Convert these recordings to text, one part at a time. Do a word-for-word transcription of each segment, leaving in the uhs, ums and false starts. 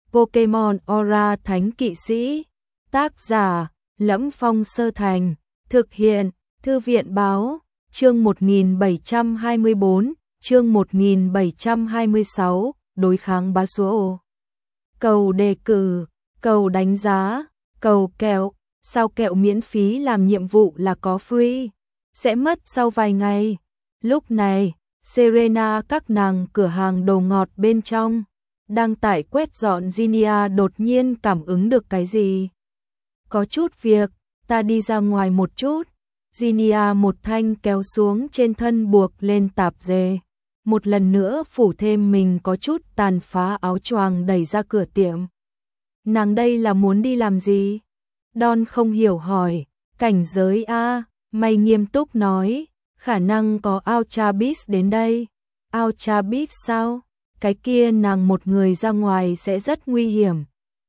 Pokemon Aura Thánh Kỵ Sĩ. Tác giả: Lẫm Phong Sơ Thành. Thực hiện: Thư viện báo. Chương một nghìn bảy trăm hai mươi bốn, chương một nghìn bảy trăm hai mươi sáu, đối kháng Basuo. Cầu đề cử, cầu đánh giá, cầu kẹo, sao kẹo miễn phí làm nhiệm vụ là có free, sẽ mất sau vài ngày. Lúc này, Serena các nàng cửa hàng đồ ngọt bên trong, đang tải quét dọn Zinnia đột nhiên cảm ứng được cái gì. Có chút việc, ta đi ra ngoài một chút. Zinnia một thanh kéo xuống trên thân buộc lên tạp dề. Một lần nữa phủ thêm mình có chút tàn phá áo choàng đẩy ra cửa tiệm. Nàng đây là muốn đi làm gì? Don không hiểu hỏi. Cảnh giới a, mày nghiêm túc nói. Khả năng có Alchabis đến đây. Alchabis sao? Cái kia nàng một người ra ngoài sẽ rất nguy hiểm.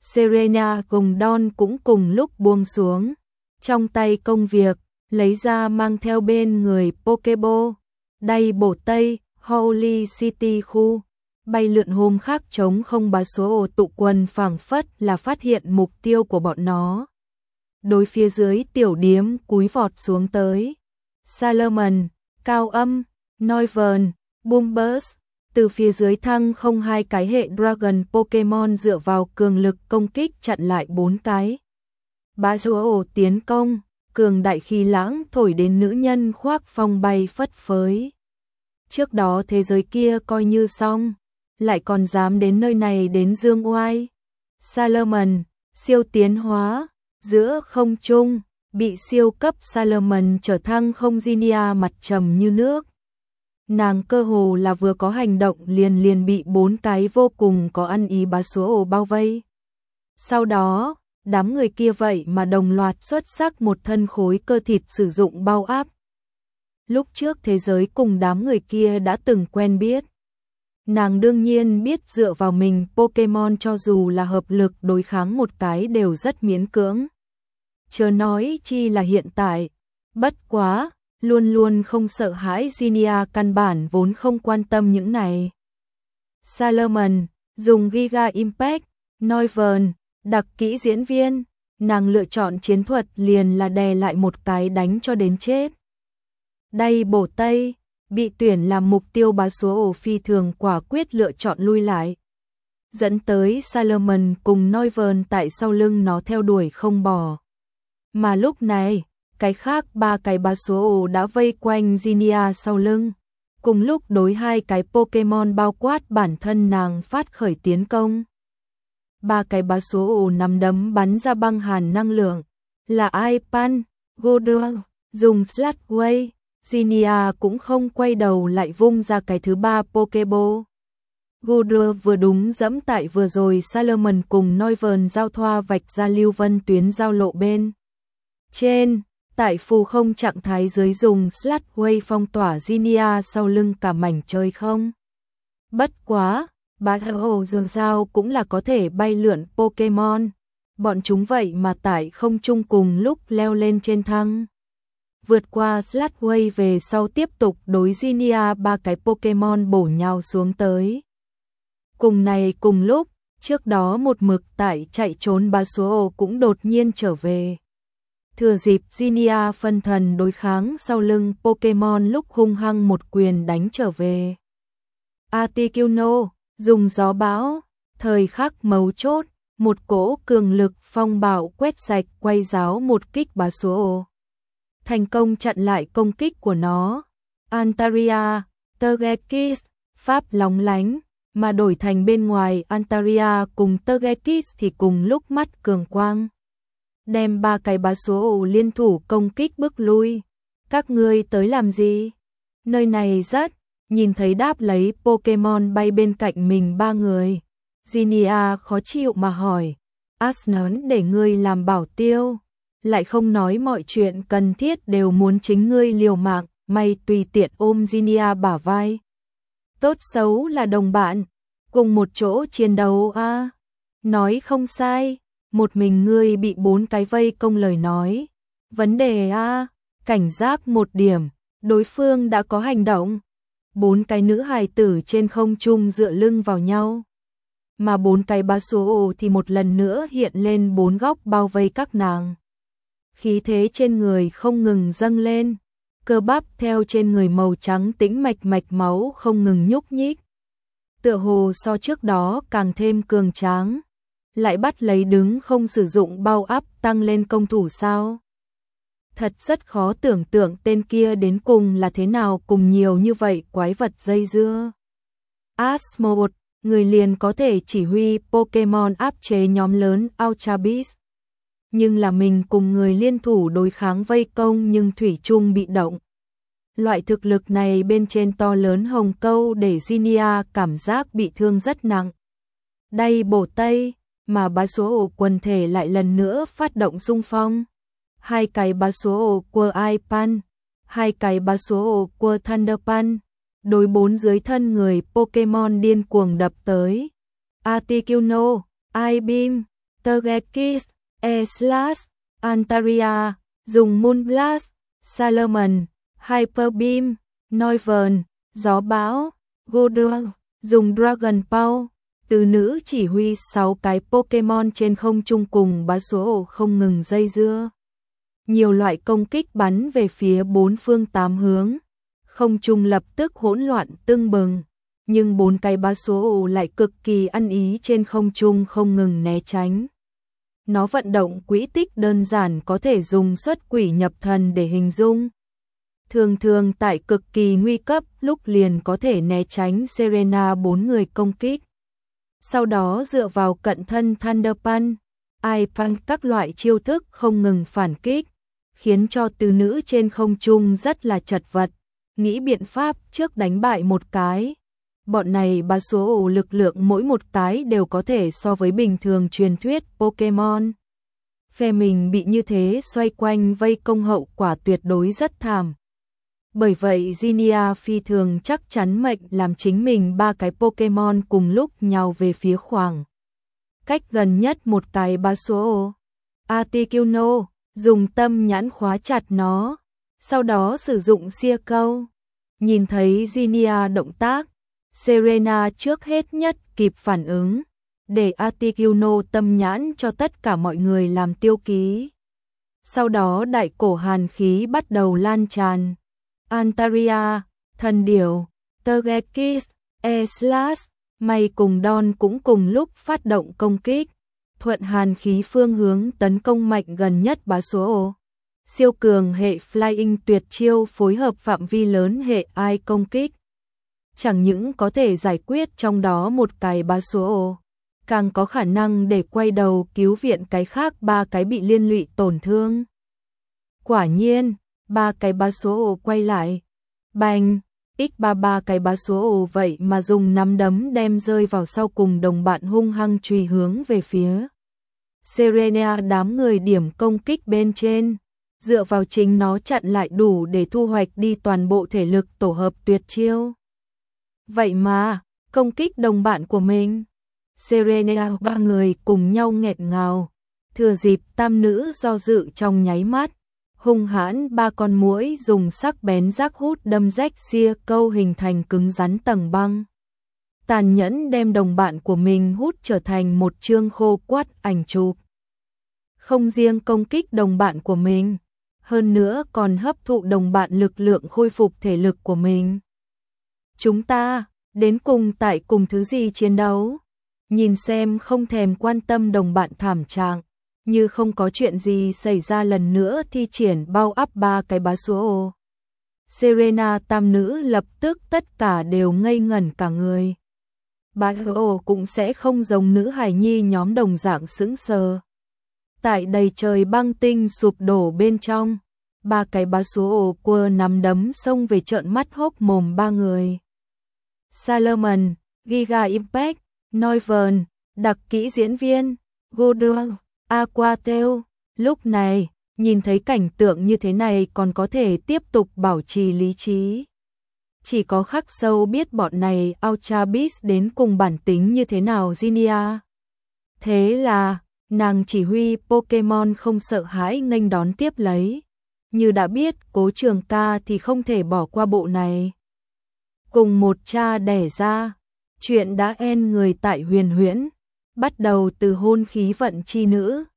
Serena cùng Don cũng cùng lúc buông xuống trong tay công việc, lấy ra mang theo bên người Pokeball, đay bổ Tây, Holy City khu. Bay lượn hôm khác chống không bá số ổ tụ quần phảng phất là phát hiện mục tiêu của bọn nó. Đối phía dưới tiểu điếm cúi vọt xuống tới. Salomon, Cao Âm, Noivern, Boomburst. Từ phía dưới thăng không hai cái hệ Dragon Pokemon dựa vào cường lực công kích chặn lại bốn cái. Bá số ổ tiến công, cường đại khí lãng thổi đến nữ nhân khoác phong bay phất phới. Trước đó thế giới kia coi như xong, lại còn dám đến nơi này đến dương oai. Salomon, siêu tiến hóa, giữa không trung, bị siêu cấp Salomon trở thăng không Zinnia mặt trầm như nước. Nàng cơ hồ là vừa có hành động liền liền bị bốn cái vô cùng có ăn ý bá số ổ bao vây. Sau đó, đám người kia vậy mà đồng loạt xuất sắc một thân khối cơ thịt sử dụng bao áp. Lúc trước thế giới cùng đám người kia đã từng quen biết. Nàng đương nhiên biết dựa vào mình Pokemon cho dù là hợp lực đối kháng một cái đều rất miễn cưỡng. Chớ nói chi là hiện tại. Bất quá, luôn luôn không sợ hãi Zinnia căn bản vốn không quan tâm những này. Salomon, dùng Giga Impact, Noivern, đặc kỹ diễn viên, nàng lựa chọn chiến thuật liền là đè lại một cái đánh cho đến chết. Đay bổ Tây, bị tuyển làm mục tiêu bá số ổ phi thường quả quyết lựa chọn lui lại. Dẫn tới Salomon cùng Noivern tại sau lưng nó theo đuổi không bỏ. Mà lúc này, cái khác ba cái bá số ổ đã vây quanh Zinnia sau lưng. Cùng lúc đối hai cái Pokemon bao quát bản thân nàng phát khởi tiến công. Ba cái bá số ổ nắm đấm bắn ra băng hàn năng lượng. Là Aipan, Godrong, dùng Slashway. Zinnia cũng không quay đầu lại vung ra cái thứ ba Pokeball. Godrong vừa đúng dẫm tại vừa rồi Salomon cùng Noivern giao thoa vạch ra lưu vân tuyến giao lộ bên trên. Tại phù không trạng thái dưới dùng Slashway phong tỏa Zinnia sau lưng cả mảnh trời không. Bất quá, bá hồ dường sao cũng là có thể bay lượn Pokemon. Bọn chúng vậy mà tại không trung cùng lúc leo lên trên thăng. Vượt qua Slashway về sau tiếp tục đối Zinnia ba cái Pokemon bổ nhào xuống tới. Cùng này cùng lúc, trước đó một mực tại chạy trốn Basuo cũng đột nhiên trở về. Thừa dịp Zinnia phân thần đối kháng sau lưng Pokemon lúc hung hăng một quyền đánh trở về. Articuno, dùng gió bão, thời khắc mấu chốt, một cỗ cường lực phong bạo quét sạch quay giáo một kích Basuo. Thành công chặn lại công kích của nó. Antaria, Togekiss, pháp lóng lánh, mà đổi thành bên ngoài Antaria cùng Togekiss thì cùng lúc mắt cường quang. Đem ba cái bá số ổ liên thủ công kích bước lui. Các ngươi tới làm gì? Nơi này rất, nhìn thấy đáp lấy Pokemon bay bên cạnh mình ba người. Zinnia khó chịu mà hỏi. Asnern để ngươi làm bảo tiêu. Lại không nói mọi chuyện cần thiết đều muốn chính ngươi liều mạng. Mày tùy tiện ôm Zinnia bả vai. Tốt xấu là đồng bạn. Cùng một chỗ chiến đấu a à? Nói không sai. Một mình ngươi bị bốn cái vây công lời nói. Vấn đề a, cảnh giác một điểm, đối phương đã có hành động. Bốn cái nữ hài tử trên không trung dựa lưng vào nhau. mà bốn cái bá số thì một lần nữa hiện lên bốn góc bao vây các nàng. Khí thế trên người không ngừng dâng lên, cơ bắp theo trên người màu trắng tĩnh mạch mạch máu không ngừng nhúc nhích. Tựa hồ so trước đó càng thêm cường tráng, lại bắt lấy đứng không sử dụng bao áp tăng lên công thủ sao? Thật rất khó tưởng tượng tên kia đến cùng là thế nào cùng nhiều như vậy quái vật dây dưa. Asmode, người liền có thể chỉ huy Pokemon áp chế nhóm lớn Ultra Beast. Nhưng là mình cùng người liên thủ đối kháng vây công nhưng thủy chung bị động. Loại thực lực này bên trên to lớn hồng câu để Zinnia cảm giác bị thương rất nặng. Đây bổ tây, mà bá số ổ quần thể lại lần nữa phát động xung phong. Hai cái bá số ổ của Ipan, hai cái bá số ổ của Thunderpan, đối bốn dưới thân người Pokemon điên cuồng đập tới. Articuno, I-Beam, Togekiss, E-Slash, Antaria, dùng Moonblast, Salamence, Hyper Beam, Noivern, Gió Bão, Goodrung, dùng Dragon Ball. Từ nữ chỉ huy sáu cái Pokemon trên không trung cùng bá số ổ không ngừng dây dưa. Nhiều loại công kích bắn về phía bốn phương tám hướng. Không trung lập tức hỗn loạn tưng bừng. Nhưng bốn cái bá số ổ lại cực kỳ ăn ý trên không trung không ngừng né tránh. Nó vận động quỹ tích đơn giản có thể dùng xuất quỷ nhập thần để hình dung. Thường thường tại cực kỳ nguy cấp lúc liền có thể né tránh Serena bốn người công kích. Sau đó dựa vào cận thân Thunderpan, Ipan các loại chiêu thức không ngừng phản kích, khiến cho từ nữ trên không trung rất là chật vật, nghĩ biện pháp trước đánh bại một cái. Bọn này bá số ổ lực lượng mỗi một cái đều có thể so với bình thường truyền thuyết Pokemon. Phe mình bị như thế xoay quanh vây công hậu quả tuyệt đối rất thảm. Bởi vậy Zinnia phi thường chắc chắn mệnh làm chính mình ba cái Pokemon cùng lúc nhào về phía khoảng cách gần nhất một cái bá số. Articuno dùng tâm nhãn khóa chặt nó, sau đó sử dụng xia câu. Nhìn thấy Zinnia động tác, Serena trước hết nhất kịp phản ứng, để Articuno tâm nhãn cho tất cả mọi người làm tiêu ký. Sau đó đại cổ hàn khí bắt đầu lan tràn. Antaria, thần điểu, Togekiss, E-Slash, May cùng Don cũng cùng lúc phát động công kích, thuận hàn khí phương hướng tấn công mạnh gần nhất bá số. Siêu cường hệ Flying tuyệt chiêu phối hợp phạm vi lớn hệ ai công kích. Chẳng những có thể giải quyết trong đó một cái bá số, càng có khả năng để quay đầu cứu viện cái khác ba cái bị liên lụy tổn thương. Quả nhiên, ba cái bá số quay lại. Bành, x ba mươi ba cái bá số vậy mà dùng nắm đấm đem rơi vào sau cùng đồng bạn hung hăng chùy hướng về phía Serena đám người điểm công kích bên trên. Dựa vào chính nó chặn lại đủ để thu hoạch đi toàn bộ thể lực tổ hợp tuyệt chiêu. Vậy mà, công kích đồng bạn của mình. Serena ba người cùng nhau nghẹt ngào. Thừa dịp tam nữ do dự trong nháy mắt. Hung hãn ba con muỗi dùng sắc bén rác hút đâm rách xia câu hình thành cứng rắn tầng băng. Tàn nhẫn đem đồng bạn của mình hút trở thành một chương khô quắt ảnh chụp. Không riêng công kích đồng bạn của mình, hơn nữa còn hấp thụ đồng bạn lực lượng khôi phục thể lực của mình. Chúng ta, đến cùng tại cùng thứ gì chiến đấu? Nhìn xem không thèm quan tâm đồng bạn thảm trạng, như không có chuyện gì xảy ra lần nữa thi triển bao áp ba cái bá số. Serena tam nữ lập tức tất cả đều ngây ngẩn cả người. Bá số cũng sẽ không giống nữ hài nhi nhóm đồng dạng sững sờ. Tại đầy trời băng tinh sụp đổ bên trong, ba cái bá số quơ nắm đấm xông về trợn mắt hốc mồm ba người. Salamence, Giga Impact, Noivern, đặc kỹ diễn viên, Goodrung, Aquatail, lúc này, nhìn thấy cảnh tượng như thế này còn có thể tiếp tục bảo trì lý trí. Chỉ có khắc sâu biết bọn này Ultra Beast đến cùng bản tính như thế nào Zinnia. Thế là, nàng chỉ huy Pokemon không sợ hãi nghênh đón tiếp lấy. Như đã biết Cố Trường Ca thì không thể bỏ qua bộ này. Cùng một cha đẻ ra, Chuyện đã en người tại huyền huyễn, bắt đầu từ hôn khí vận chi nữ,